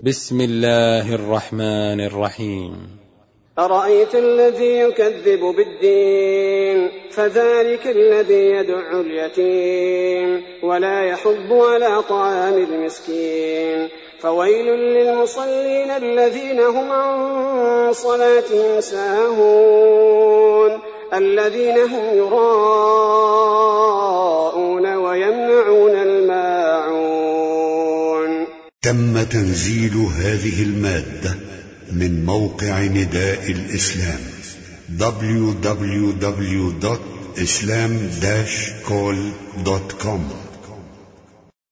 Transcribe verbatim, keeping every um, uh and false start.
بسم الله الرحمن الرحيم. أرأيت الذي يكذب بالدين فذلك الذي يدع اليتيم ولا يحض على طعام المسكين فويل للمصلين الذين هم عن صلاتهم ساهون الذين هم يراءون ويمنعون الماعون. تم تنزيل هذه المادة من موقع نداء الإسلام دبليو دبليو دبليو دوت إسلام داش كول دوت كوم.